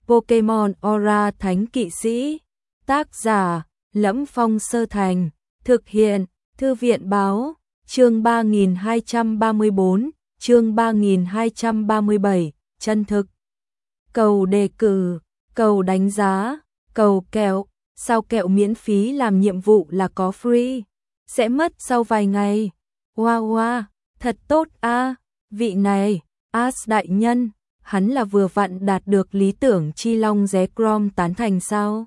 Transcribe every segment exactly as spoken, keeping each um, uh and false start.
Pokemon Aura Thánh Kỵ Sĩ. Tác giả Lẫm Phong Sơ Thành. Thực hiện Thư viện Báo. Chương ba nghìn hai trăm ba mươi bốn, chương ba nghìn hai trăm ba mươi bảy, chân thực. Cầu đề cử, cầu đánh giá, cầu kẹo, sao kẹo miễn phí làm nhiệm vụ là có free, sẽ mất sau vài ngày. Wow wow, thật tốt a, à. Vị này, As đại nhân, hắn là vừa vặn đạt được lý tưởng chi long ré Grom tán thành sao?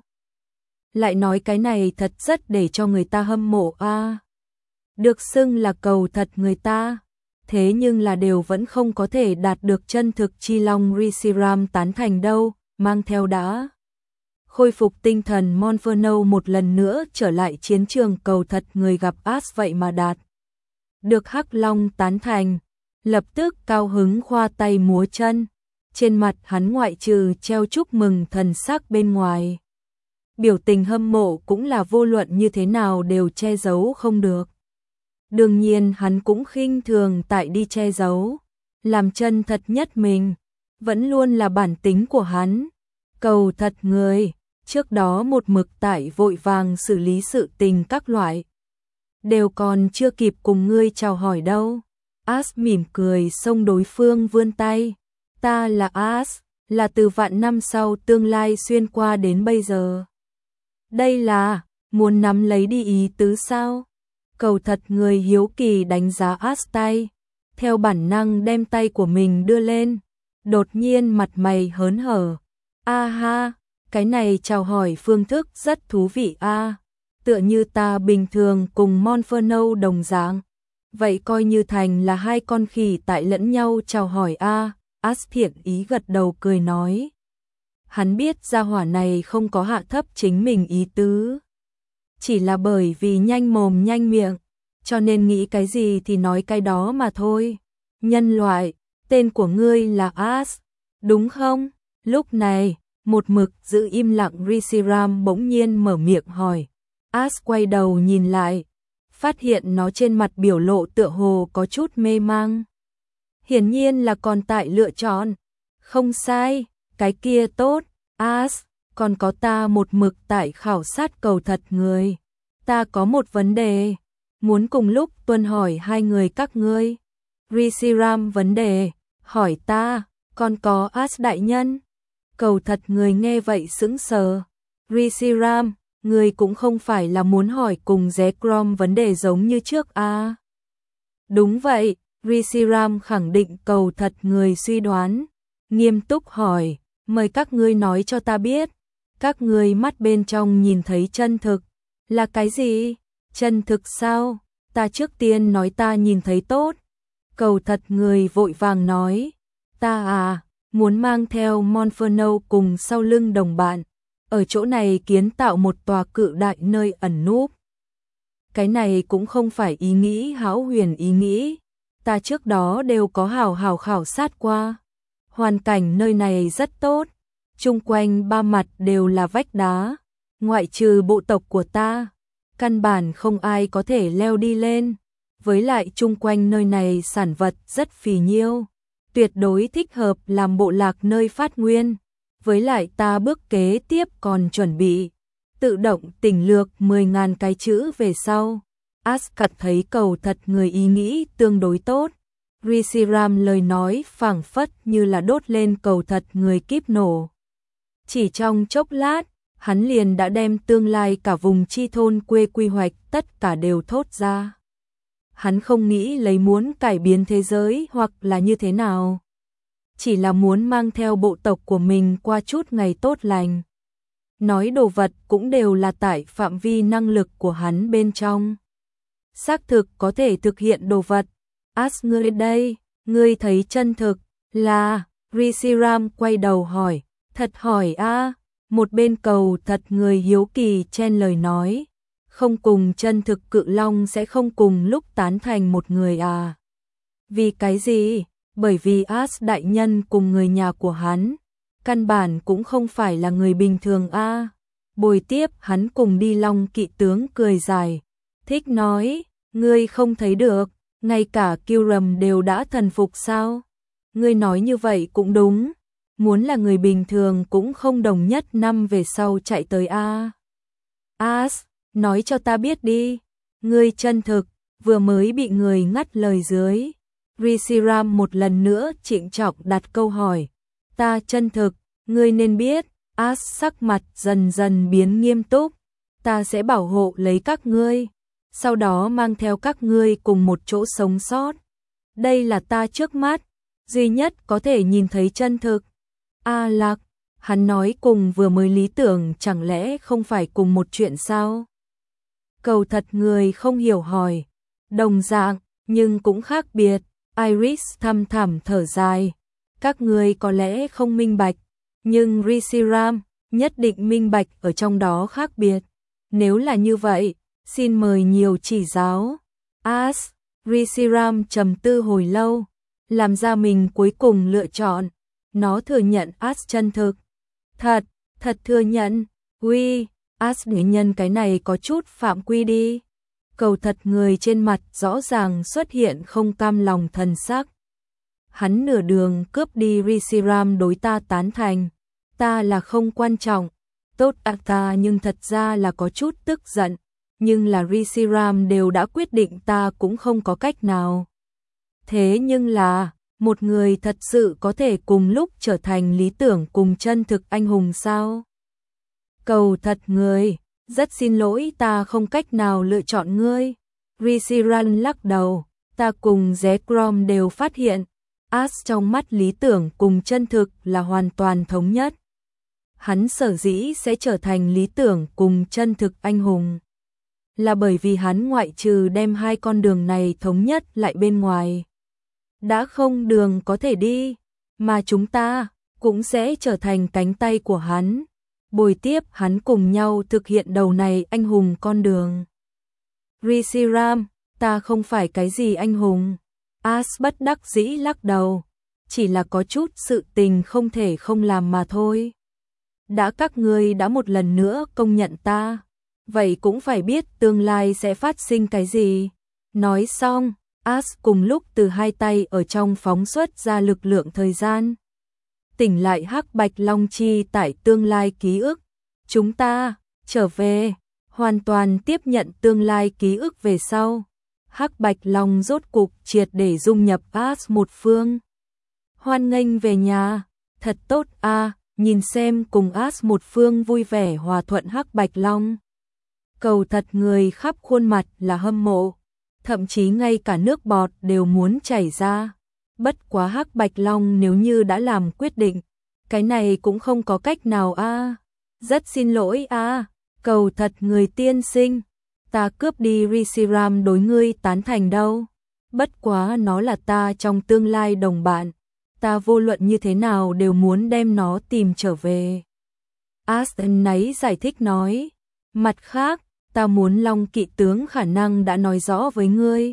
Lại nói cái này thật rất để cho người ta hâm mộ a. À. Được xưng là cầu thật người ta, thế nhưng là đều vẫn không có thể đạt được chân thực chi long Reshiram tán thành đâu, mang theo đã. Khôi phục tinh thần Monferno một lần nữa trở lại chiến trường cầu thật người gặp As vậy mà đạt. Được Hắc Long tán thành, lập tức cao hứng khoa tay múa chân, trên mặt hắn ngoại trừ treo chúc mừng thần sắc bên ngoài. Biểu tình hâm mộ cũng là vô luận như thế nào đều che giấu không được. Đương nhiên hắn cũng khinh thường tại đi che giấu, làm chân thật nhất mình, vẫn luôn là bản tính của hắn. Cầu thật người, trước đó một mực tại vội vàng xử lý sự tình các loại. Đều còn chưa kịp cùng ngươi chào hỏi đâu. As mỉm cười xông đối phương vươn tay. Ta là As, là từ vạn năm sau tương lai xuyên qua đến bây giờ. Đây là, muốn nắm lấy đi ý tứ sao? Cầu thật người hiếu kỳ đánh giá As tay, theo bản năng đem tay của mình đưa lên, đột nhiên mặt mày hớn hở. A ha, cái này chào hỏi phương thức rất thú vị a, tựa như ta bình thường cùng Monferno đồng dạng. Vậy coi như thành là hai con khỉ tại lẫn nhau chào hỏi a. As thiện ý gật đầu cười nói. Hắn biết gia hỏa này không có hạ thấp chính mình ý tứ, chỉ là bởi vì nhanh mồm nhanh miệng, cho nên nghĩ cái gì thì nói cái đó mà thôi. Nhân loại, tên của ngươi là As, đúng không? Lúc này, một mực giữ im lặng Reshiram bỗng nhiên mở miệng hỏi. As quay đầu nhìn lại, phát hiện nó trên mặt biểu lộ tựa hồ có chút mê mang. Hiển nhiên là còn tại lựa chọn. Không sai, cái kia tốt, As, còn có ta một mực tại khảo sát cầu thật người. Ta có một vấn đề, muốn cùng lúc tuân hỏi hai người các ngươi. Reshiram vấn đề, hỏi ta, còn có As đại nhân. Cầu thật người nghe vậy sững sờ. Reshiram, người cũng không phải là muốn hỏi cùng Ré Grom vấn đề giống như trước à? Đúng vậy, Reshiram khẳng định cầu thật người suy đoán, nghiêm túc hỏi, mời các ngươi nói cho ta biết, các ngươi mắt bên trong nhìn thấy chân thực là cái gì? Chân thực sao? Ta trước tiên nói ta nhìn thấy tốt. Cầu thật người vội vàng nói, ta à, muốn mang theo Monferno cùng sau lưng đồng bạn, ở chỗ này kiến tạo một tòa cự đại nơi ẩn núp. Cái này cũng không phải ý nghĩ hão huyền ý nghĩ, ta trước đó đều có hào hào khảo sát qua. Hoàn cảnh nơi này rất tốt, chung quanh ba mặt đều là vách đá, ngoại trừ bộ tộc của ta, căn bản không ai có thể leo đi lên. Với lại chung quanh nơi này sản vật rất phì nhiêu, tuyệt đối thích hợp làm bộ lạc nơi phát nguyên. Với lại ta bước kế tiếp còn chuẩn bị tự động tỉnh lược mười nghìn cái chữ về sau. As cảm thấy cầu thật người ý nghĩ tương đối tốt. Reshiram lời nói phảng phất như là đốt lên cầu thật người kíp nổ. Chỉ trong chốc lát, hắn liền đã đem tương lai cả vùng chi thôn quê quy hoạch tất cả đều thốt ra. Hắn không nghĩ lấy muốn cải biến thế giới hoặc là như thế nào, chỉ là muốn mang theo bộ tộc của mình qua chút ngày tốt lành. Nói đồ vật cũng đều là tại phạm vi năng lực của hắn bên trong. Xác thực có thể thực hiện đồ vật. As ngươi đây, ngươi thấy chân thực là? Reshiram quay đầu hỏi, thật hỏi a. Một bên cầu thật người hiếu kỳ chen lời nói, không cùng chân thực cự long sẽ không cùng lúc tán thành một người à? Vì cái gì? Bởi vì As đại nhân cùng người nhà của hắn, căn bản cũng không phải là người bình thường a. À. Bồi tiếp hắn cùng đi Long Kỵ tướng cười dài, thích nói, ngươi không thấy được, ngay cả Kiêu Rầm đều đã thần phục sao? Ngươi nói như vậy cũng đúng, muốn là người bình thường cũng không đồng nhất năm về sau chạy tới a. As, nói cho ta biết đi, ngươi chân thực, vừa mới bị người ngắt lời dưới. Reshiram một lần nữa trịnh trọng đặt câu hỏi, ta chân thực, ngươi nên biết. As sắc mặt dần dần biến nghiêm túc, ta sẽ bảo hộ lấy các ngươi, sau đó mang theo các ngươi cùng một chỗ sống sót. Đây là ta trước mắt, duy nhất có thể nhìn thấy chân thực. A Lạc, hắn nói cùng vừa mới lý tưởng chẳng lẽ không phải cùng một chuyện sao? Cầu thật người không hiểu hỏi, đồng dạng, nhưng cũng khác biệt. Iris thầm thẳm thở dài, các ngươi có lẽ không minh bạch, nhưng Reshiram nhất định minh bạch ở trong đó khác biệt. Nếu là như vậy, xin mời nhiều chỉ giáo. As, Reshiram trầm tư hồi lâu, làm ra mình cuối cùng lựa chọn. Nó thừa nhận As chân thực. Thật, thật thừa nhận. Uy, As để nhân cái này có chút phạm quy đi. Cầu thật người trên mặt rõ ràng xuất hiện không cam lòng thần sắc. Hắn nửa đường cướp đi Reshiram đối ta tán thành. Ta là không quan trọng. Tốt à ta nhưng thật ra là có chút tức giận. Nhưng là Reshiram đều đã quyết định ta cũng không có cách nào. Thế nhưng là, một người thật sự có thể cùng lúc trở thành lý tưởng cùng chân thực anh hùng sao? Cầu thật người, rất xin lỗi ta không cách nào lựa chọn ngươi. Reshiram lắc đầu, ta cùng Zekrom đều phát hiện, As trong mắt lý tưởng cùng chân thực là hoàn toàn thống nhất. Hắn sở dĩ sẽ trở thành lý tưởng cùng chân thực anh hùng, là bởi vì hắn ngoại trừ đem hai con đường này thống nhất lại bên ngoài, đã không đường có thể đi, mà chúng ta cũng sẽ trở thành cánh tay của hắn, bồi tiếp hắn cùng nhau thực hiện đầu này anh hùng con đường. Reshiram, ta không phải cái gì anh hùng. As bất đắc dĩ lắc đầu, chỉ là có chút sự tình không thể không làm mà thôi. Đã các ngươi đã một lần nữa công nhận ta, vậy cũng phải biết tương lai sẽ phát sinh cái gì. Nói xong, As cùng lúc từ hai tay ở trong phóng xuất ra lực lượng thời gian. Tỉnh lại Hắc Bạch Long chi tại tương lai ký ức. Chúng ta, trở về, hoàn toàn tiếp nhận tương lai ký ức về sau. Hắc Bạch Long rốt cục triệt để dung nhập As một phương. Hoan nghênh về nhà, thật tốt a, à, nhìn xem cùng As một phương vui vẻ hòa thuận Hắc Bạch Long. Cầu thật người khắp khuôn mặt là hâm mộ, thậm chí ngay cả nước bọt đều muốn chảy ra. Bất quá Hắc Bạch Long nếu như đã làm quyết định, cái này cũng không có cách nào a. À. Rất xin lỗi a, à, cầu thật người tiên sinh, ta cướp đi Reshiram đối ngươi tán thành đâu. Bất quá nó là ta trong tương lai đồng bạn, ta vô luận như thế nào đều muốn đem nó tìm trở về. Aston náy giải thích nói, mặt khác, ta muốn Long Kỵ tướng khả năng đã nói rõ với ngươi.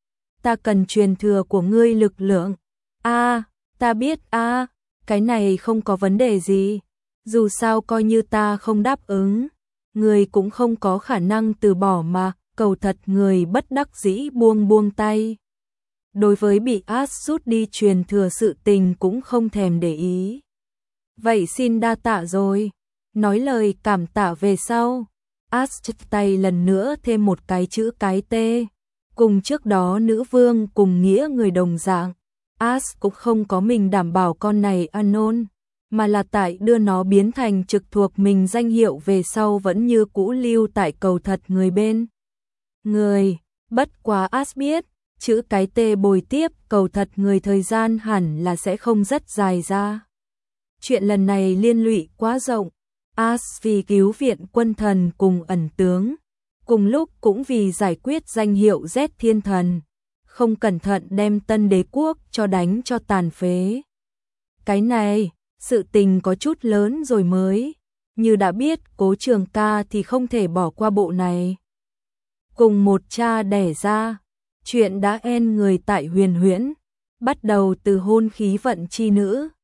Ta cần truyền thừa của ngươi lực lượng. A, à, ta biết a, à, cái này không có vấn đề gì. Dù sao coi như ta không đáp ứng, người cũng không có khả năng từ bỏ mà. Cầu thật người bất đắc dĩ buông buông tay. Đối với bị As rút đi truyền thừa sự tình cũng không thèm để ý. Vậy xin đa tạ rồi. Nói lời cảm tạ về sau, As chật tay lần nữa thêm một cái chữ cái T. Cùng trước đó nữ vương cùng nghĩa người đồng dạng, As cũng không có mình đảm bảo con này Anon, mà là tại đưa nó biến thành trực thuộc mình danh hiệu về sau vẫn như cũ lưu tại cầu thật người bên. Người, bất quá As biết, chữ cái T bồi tiếp cầu thật người thời gian hẳn là sẽ không rất dài ra. Chuyện lần này liên lụy quá rộng, As vì cứu viện quân thần cùng ẩn tướng, cùng lúc cũng vì giải quyết danh hiệu Z thiên thần, không cẩn thận đem tân đế quốc cho đánh cho tàn phế. Cái này, sự tình có chút lớn rồi mới, như đã biết Cố Trường Ca thì không thể bỏ qua bộ này. Cùng một cha đẻ ra, chuyện đã en người tại huyền huyễn, bắt đầu từ hôn khí vận chi nữ,